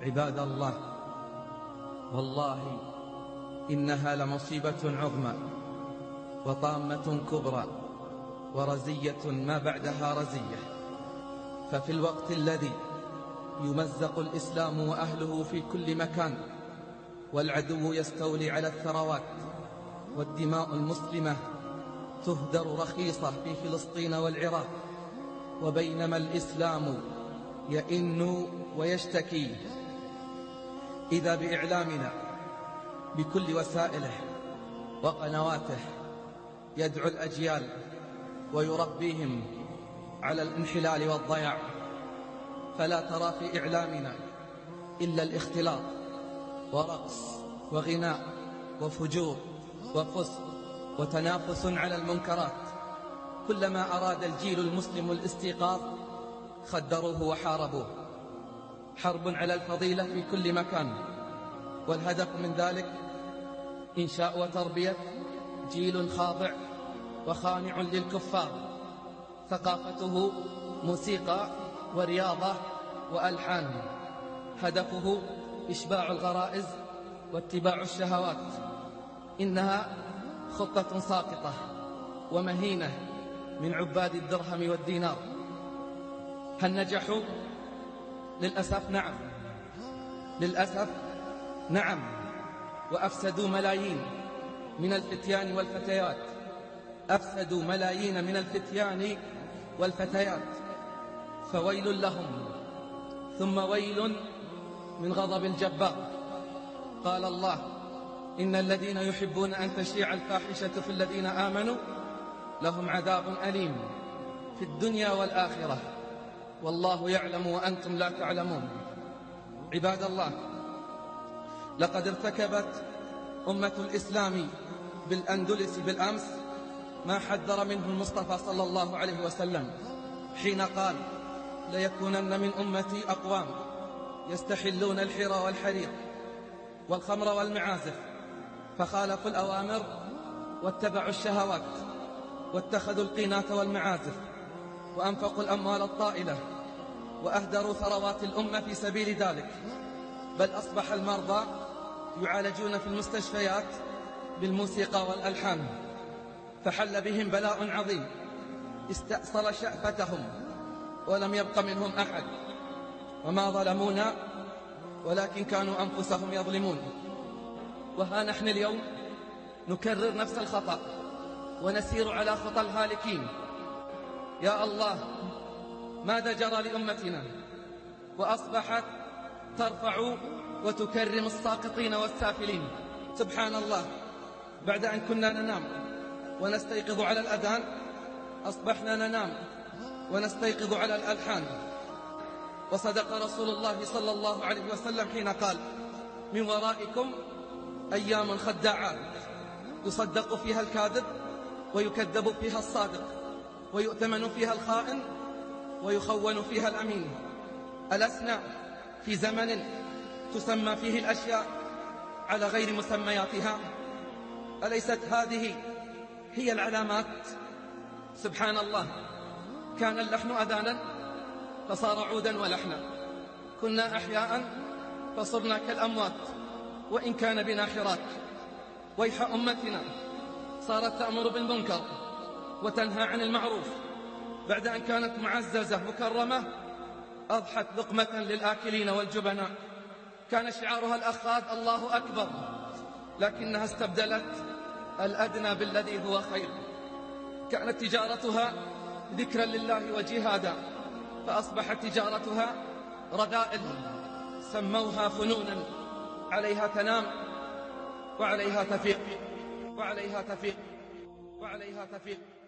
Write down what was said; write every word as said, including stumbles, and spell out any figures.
عباد الله، والله إنها لمصيبة عظمى وطامة كبرى ورزية ما بعدها رزية. ففي الوقت الذي يمزق الإسلام وأهله في كل مكان، والعدو يستولي على الثروات، والدماء المسلمة تهدر رخيصة في فلسطين والعراق، وبينما الإسلام يئن ويشتكي، إذا بإعلامنا بكل وسائله وقنواته يدعو الأجيال ويربيهم على الانحلال والضياع. فلا ترى في إعلامنا إلا الاختلاط ورقص وغناء وفجور وفسق وتنافس على المنكرات. كلما أراد الجيل المسلم الاستيقاظ خدروه وحاربوه. حرب على الفضيلة في كل مكان، والهدف من ذلك إنشاء وتربية جيل خاضع وخانع للكفار، ثقافته موسيقى ورياضة وألحان، هدفه إشباع الغرائز واتباع الشهوات. إنها خطة ساقطة ومهينة من عباد الدرهم والدينار. هل نجحوا؟ للأسف نعم، للأسف نعم، وأفسدوا ملايين من الفتيان والفتيات، أفسدوا ملايين من الفتيان والفتيات. فويل لهم ثم ويل من غضب الجبار. قال الله: إن الذين يحبون أن تشيع الفاحشة في الذين آمنوا لهم عذاب أليم في الدنيا والآخرة والله يعلم وأنتم لا تعلمون. عباد الله، لقد ارتكبت أمة الإسلام بالأندلس بالأمس ما حذر منه المصطفى صلى الله عليه وسلم حين قال: ليكونن من أمتي أقوام يستحلون الحر والحرير والخمر والمعازف، فخالفوا الأوامر واتبعوا الشهوات، واتخذوا القينات والمعازف، وأنفقوا الأموال الطائلة، وأهدروا ثروات الأمة في سبيل ذلك. بل أصبح المرضى يعالجون في المستشفيات بالموسيقى والألحان، فحل بهم بلاء عظيم استأصل شأفتهم ولم يبق منهم أحد. وما ظلمونا ولكن كانوا أنفسهم يظلمون. وها نحن اليوم نكرر نفس الخطأ ونسير على خطى الهالكين. يا الله، ماذا جرى لأمتنا وأصبحت ترفع وتكرم الساقطين والسافلين؟ سبحان الله، بعد أن كنا ننام ونستيقظ على الأذان أصبحنا ننام ونستيقظ على الألحان. وصدق رسول الله صلى الله عليه وسلم حين قال: من ورائكم أيام خداعات يصدق فيها الكاذب ويكذب فيها الصادق، ويؤتمن فيها الخائن ويخون فيها الأمين. ألسنا في زمن تسمى فيه الأشياء على غير مسمياتها؟ أليست هذه هي العلامات؟ سبحان الله، كان اللحن أذانا فصار عودا ولحنا، كنا أحياء فصرنا كالأموات وإن كان بنا حراك. ويح أمتنا، صارت تأمر بالمنكر وتنهى عن المعروف بعد أن كانت معززة مكرمة، أضحت لقمة للآكلين والجبناء. كان شعارها الأخاذ الله أكبر، لكنها استبدلت الأدنى بالذي هو خير. كانت تجارتها ذكرا لله وجهادا، فأصبحت تجارتها رذائل، سموها فنونا، عليها تنام وعليها تفيق وعليها تفيق وعليها تفيق